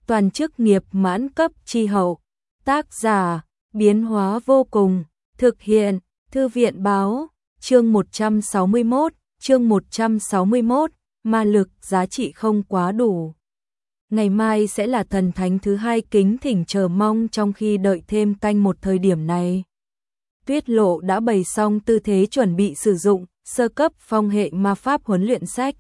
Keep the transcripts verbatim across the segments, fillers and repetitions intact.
toàn chức nghiệp mãn cấp chi hậu. Tác giả, biến hóa vô cùng, thực hiện, Thư viện báo, chương một trăm sáu mươi mốt, chương một trăm sáu mươi mốt, ma lực giá trị không quá đủ. Ngày mai sẽ là thần thánh thứ hai, kính thỉnh chờ mong trong khi đợi thêm canh một thời điểm này. Tuyết Lộ đã bày xong tư thế chuẩn bị sử dụng sơ cấp phong hệ ma pháp huấn luyện sách.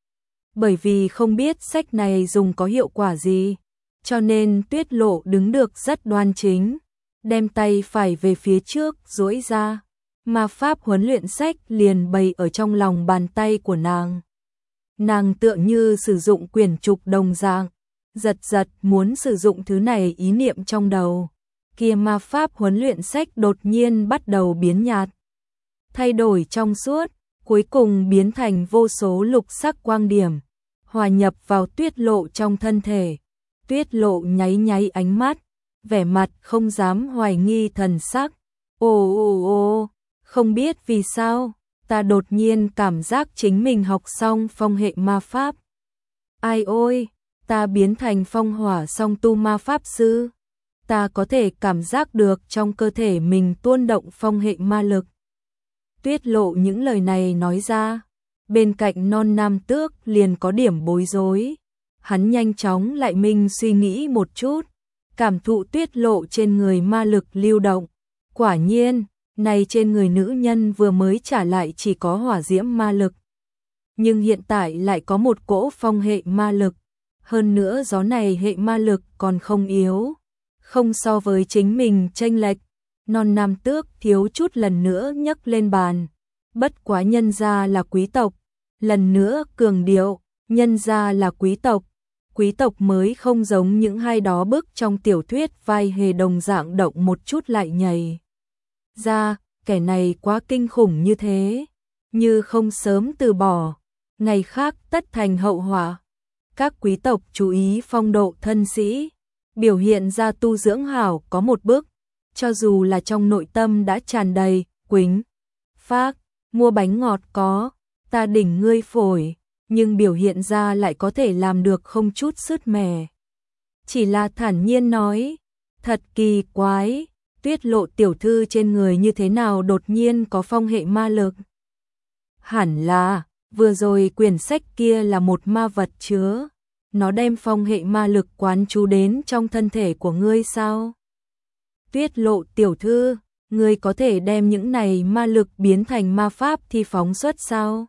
Bởi vì không biết sách này dùng có hiệu quả gì, cho nên Tuyết Lộ đứng được rất đoan chính, đem tay phải về phía trước duỗi ra, ma pháp huấn luyện sách liền bày ở trong lòng bàn tay của nàng. Nàng tựa như sử dụng quyển trục đồng dạng, giật giật muốn sử dụng thứ này, ý niệm trong đầu kia ma pháp huấn luyện sách đột nhiên bắt đầu biến nhạt, thay đổi trong suốt, cuối cùng biến thành vô số lục sắc quang điểm, hòa nhập vào Tuyết Lộ trong thân thể. Tuyết Lộ nháy nháy ánh mắt, vẻ mặt không dám hoài nghi thần sắc. Ồ ồ ồ, không biết vì sao, ta đột nhiên cảm giác chính mình học xong phong hệ ma pháp. Ai ôi, ta biến thành phong hỏa song tu ma pháp sư. Ta có thể cảm giác được trong cơ thể mình tuôn động phong hệ ma lực. Tuyết Lộ những lời này nói ra, bên cạnh Non Nam Tước liền có điểm bối rối. Hắn nhanh chóng lại minh suy nghĩ một chút, cảm thụ Tuyết Lộ trên người ma lực lưu động. Quả nhiên, này trên người nữ nhân vừa mới trả lại chỉ có hỏa diễm ma lực, nhưng hiện tại lại có một cỗ phong hệ ma lực. Hơn nữa gió này hệ ma lực còn không yếu, không so với chính mình chênh lệch. Non Nam Tước thiếu chút lần nữa nhấc lên bàn. Bất quá nhân gia là quý tộc, lần nữa cường điệu, nhân gia là quý tộc. Quý tộc mới không giống những hai đó bức trong tiểu thuyết vai hề đồng dạng động một chút lại nhảy ra, kẻ này quá kinh khủng như thế, như không sớm từ bỏ, ngày khác tất thành hậu họa. Các quý tộc chú ý phong độ thân sĩ, biểu hiện ra tu dưỡng hảo có một bước, cho dù là trong nội tâm đã tràn đầy quính phác, mua bánh ngọt có, ta đỉnh ngươi phổi, nhưng biểu hiện ra lại có thể làm được không chút sứt mẻ. Chỉ là thản nhiên nói, thật kỳ quái, Tuyết Lộ tiểu thư trên người như thế nào đột nhiên có phong hệ ma lực? Hẳn là, vừa rồi quyển sách kia là một ma vật chứa, nó đem phong hệ ma lực quán trú đến trong thân thể của ngươi sao? Tuyết Lộ tiểu thư, ngươi có thể đem những này ma lực biến thành ma pháp thi phóng xuất sao?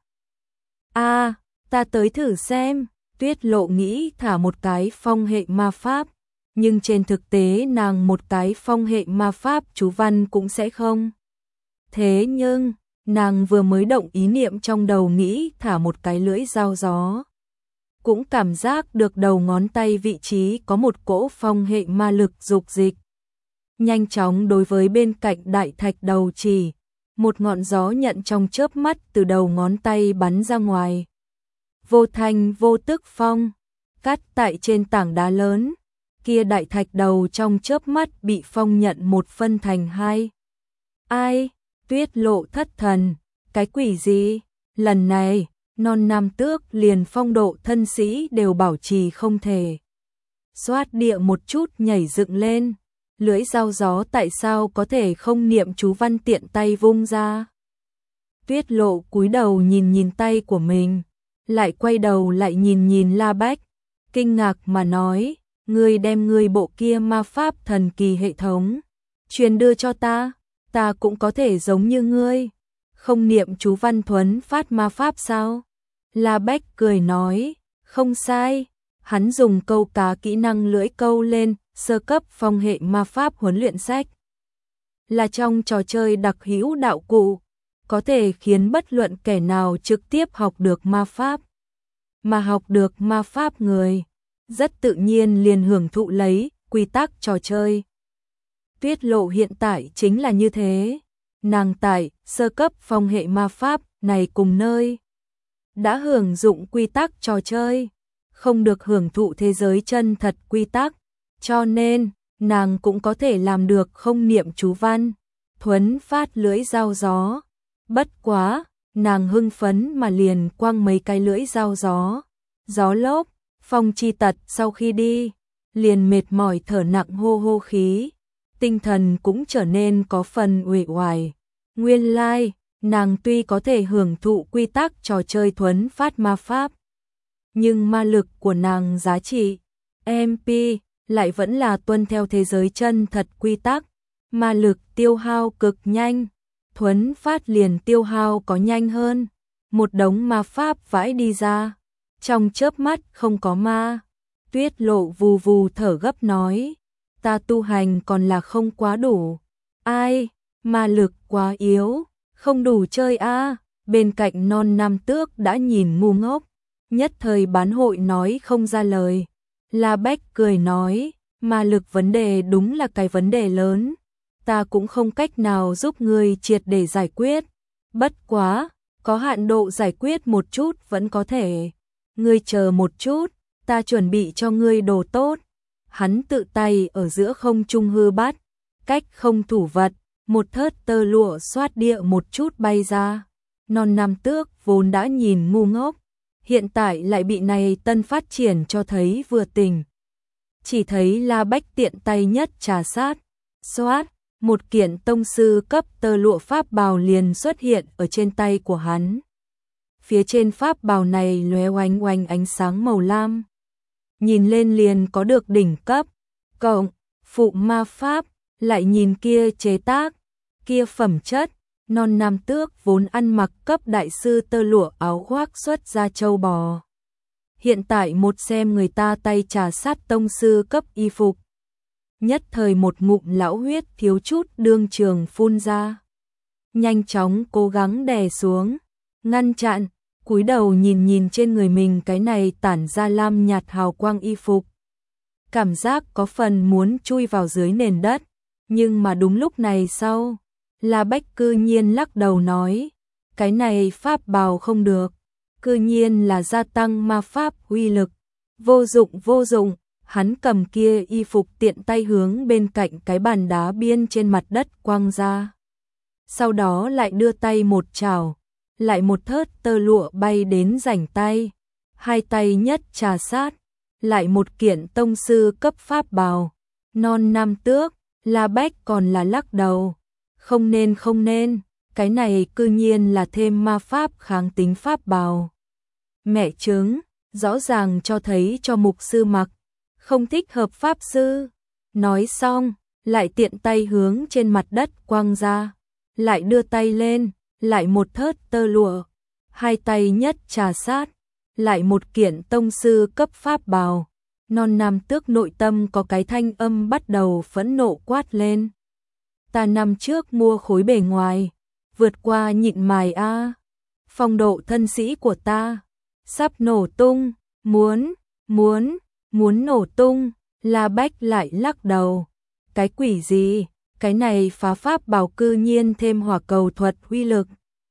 A, à, ta tới thử xem. Tuyết Lộ nghĩ thả một cái phong hệ ma pháp, nhưng trên thực tế nàng một cái phong hệ ma pháp chú văn cũng sẽ không. Thế nhưng, nàng vừa mới động ý niệm trong đầu nghĩ thả một cái lưỡi dao gió, cũng cảm giác được đầu ngón tay vị trí có một cỗ phong hệ ma lực dục dịch. Nhanh chóng đối với bên cạnh đại thạch đầu chỉ, một ngọn gió nhận trong chớp mắt từ đầu ngón tay bắn ra ngoài. Vô thanh vô tức phong, cắt tại trên tảng đá lớn, kia đại thạch đầu trong chớp mắt bị phong nhận một phân thành hai. Ai? Tuyết Lộ thất thần, cái quỷ gì? Lần này, Non Nam Tước liền phong độ thân sĩ đều bảo trì không thể. Xoát địa một chút nhảy dựng lên, lưỡi dao gió tại sao có thể không niệm chú văn tiện tay vung ra? Tuyết Lộ cúi đầu nhìn nhìn tay của mình, lại quay đầu lại nhìn nhìn La Bách, kinh ngạc mà nói, ngươi đem ngươi bộ kia ma pháp thần kỳ hệ thống truyền đưa cho ta, ta cũng có thể giống như ngươi, không niệm chú văn thuấn phát ma pháp sao? La Bách cười nói, không sai, hắn dùng câu cá kỹ năng lưỡi câu lên sơ cấp phong hệ ma pháp huấn luyện sách, là trong trò chơi đặc hữu đạo cụ, có thể khiến bất luận kẻ nào trực tiếp học được ma pháp. Mà học được ma pháp người, rất tự nhiên liền hưởng thụ lấy quy tắc trò chơi. Tuyết Lộ hiện tại chính là như thế, nàng tại sơ cấp phong hệ ma pháp này cùng nơi đã hưởng dụng quy tắc trò chơi, không được hưởng thụ thế giới chân thật quy tắc, cho nên nàng cũng có thể làm được không niệm chú văn, thuấn phát lưỡi dao gió. Bất quá, nàng hưng phấn mà liền quăng mấy cái lưỡi dao gió, gió lốc, phong chi tật sau khi đi, liền mệt mỏi thở nặng hô hô khí, tinh thần cũng trở nên có phần uể oải. Nguyên lai, nàng tuy có thể hưởng thụ quy tắc trò chơi thuấn phát ma pháp, nhưng ma lực của nàng giá trị em pê lại vẫn là tuân theo thế giới chân thật quy tắc, ma lực tiêu hao cực nhanh, thuấn phát liền tiêu hao có nhanh hơn, một đống ma pháp vãi đi ra, trong chớp mắt không có ma. Tuyết Lộ vù vù thở gấp nói, ta tu hành còn là không quá đủ, ai, ma lực quá yếu, không đủ chơi a. Bên cạnh Non Nam Tước đã nhìn ngu ngốc, nhất thời bán hội nói không ra lời. La Bách cười nói, ma lực vấn đề đúng là cái vấn đề lớn, ta cũng không cách nào giúp ngươi triệt để giải quyết, bất quá, có hạn độ giải quyết một chút vẫn có thể. Ngươi chờ một chút, ta chuẩn bị cho ngươi đồ tốt. Hắn tự tay ở giữa không trung hư bắt, cách không thủ vật, một thớt tơ lụa xoát địa một chút bay ra. Non Nam Tước vốn đã nhìn ngu ngốc, hiện tại lại bị này tân phát triển cho thấy vừa tỉnh. Chỉ thấy La Bách tiện tay nhất trà sát, xoát, một kiện tông sư cấp tơ lụa pháp bào liền xuất hiện ở trên tay của hắn. Phía trên pháp bào này lóe oanh oanh ánh sáng màu lam, nhìn lên liền có được đỉnh cấp, cộng, phụ ma pháp, lại nhìn kia chế tác, kia phẩm chất. Non Nam Tước vốn ăn mặc cấp đại sư tơ lụa áo khoác xuất ra châu bò. Hiện tại một xem người ta tay trà sát tông sư cấp y phục. Nhất thời một ngụm lão huyết thiếu chút đương trường phun ra. Nhanh chóng cố gắng đè xuống, ngăn chặn, cúi đầu nhìn nhìn trên người mình cái này tản ra lam nhạt hào quang y phục. Cảm giác có phần muốn chui vào dưới nền đất, nhưng mà đúng lúc này sau, La Bách cư nhiên lắc đầu nói, cái này pháp bào không được, cư nhiên là gia tăng ma pháp uy lực, vô dụng vô dụng. Hắn cầm kia y phục tiện tay hướng bên cạnh cái bàn đá biên trên mặt đất quăng ra. Sau đó lại đưa tay một chảo, lại một thớt tơ lụa bay đến rảnh tay, hai tay nhất trà sát, lại một kiện tông sư cấp pháp bào. Non Nam Tước, La Bách còn là lắc đầu, không nên không nên, cái này cư nhiên là thêm ma pháp kháng tính pháp bào. Mẹ chứng, rõ ràng cho thấy cho mục sư mặc, không thích hợp pháp sư. Nói xong, lại tiện tay hướng trên mặt đất quăng ra, lại đưa tay lên, lại một thớt tơ lụa, hai tay nhất trà sát, lại một kiện tông sư cấp pháp bào. Non Nam Tước nội tâm có cái thanh âm bắt đầu phẫn nộ quát lên. Ta năm trước mua khối bề ngoài, vượt qua nhịn mài a, phong độ thân sĩ của ta sắp nổ tung, muốn, muốn, muốn nổ tung. La Bách lại lắc đầu, cái quỷ gì, cái này phá pháp bào cư nhiên thêm hỏa cầu thuật uy lực.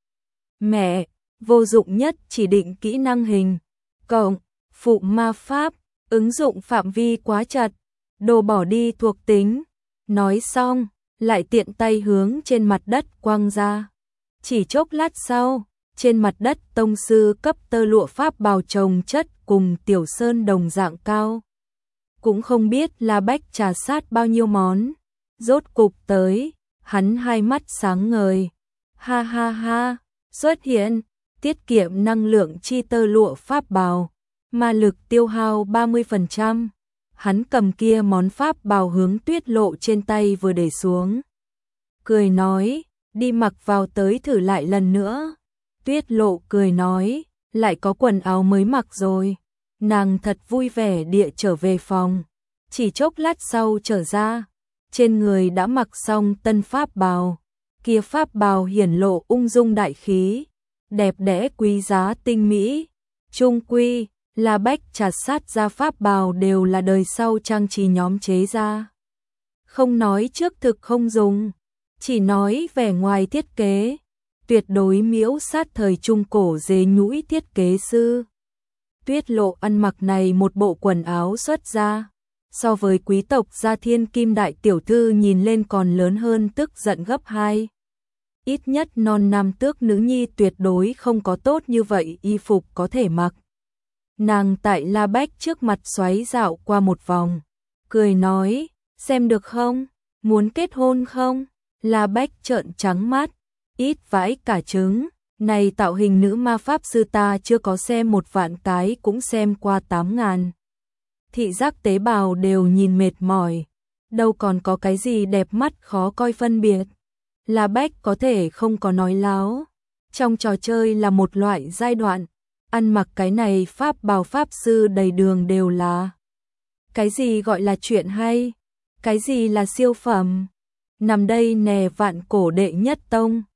Mẹ, vô dụng nhất chỉ định kỹ năng hình, cộng, phụ ma pháp, ứng dụng phạm vi quá chật, đồ bỏ đi thuộc tính. Nói xong, lại tiện tay hướng trên mặt đất quăng ra. Chỉ chốc lát sau, trên mặt đất tông sư cấp tơ lụa pháp bào chồng chất cùng Tiểu Sơn đồng dạng cao. Cũng không biết La Bách trà sát bao nhiêu món. Rốt cục tới, hắn hai mắt sáng ngời. Ha ha ha, xuất hiện, tiết kiệm năng lượng chi tơ lụa pháp bào, ma lực tiêu hao ba mươi phần trăm. Hắn cầm kia món pháp bào hướng Tuyết Lộ trên tay vừa để xuống. Cười nói, đi mặc vào tới thử lại lần nữa. Tuyết Lộ cười nói, lại có quần áo mới mặc rồi. Nàng thật vui vẻ địa trở về phòng. Chỉ chốc lát sau trở ra, trên người đã mặc xong tân pháp bào. Kia pháp bào hiển lộ ung dung đại khí, đẹp đẽ quý giá tinh mỹ. Trung quy, La Bách trà sát ra pháp bào đều là đời sau trang trí nhóm chế ra. Không nói trước thực không dùng, chỉ nói vẻ ngoài thiết kế, tuyệt đối miễu sát thời trung cổ dế nhũi thiết kế sư. Tuyết Lộ ăn mặc này một bộ quần áo xuất ra, so với quý tộc gia thiên kim đại tiểu thư nhìn lên còn lớn hơn tức giận gấp hai. Ít nhất Non Nam Tước nữ nhi tuyệt đối không có tốt như vậy y phục có thể mặc. Nàng tại La Bách trước mặt xoáy dạo qua một vòng, cười nói, xem được không, muốn kết hôn không? La Bách trợn trắng mắt, ít vãi cả trứng, này tạo hình nữ ma pháp sư ta chưa có xem một vạn cái cũng xem qua tám ngàn. Thị giác tế bào đều nhìn mệt mỏi, đâu còn có cái gì đẹp mắt khó coi phân biệt. La Bách có thể không có nói láo, trong trò chơi là một loại giai đoạn, ăn mặc cái này pháp bào pháp sư đầy đường đều là. Cái gì gọi là chuyện hay, cái gì là siêu phẩm, nằm đây nè vạn cổ đệ nhất tông.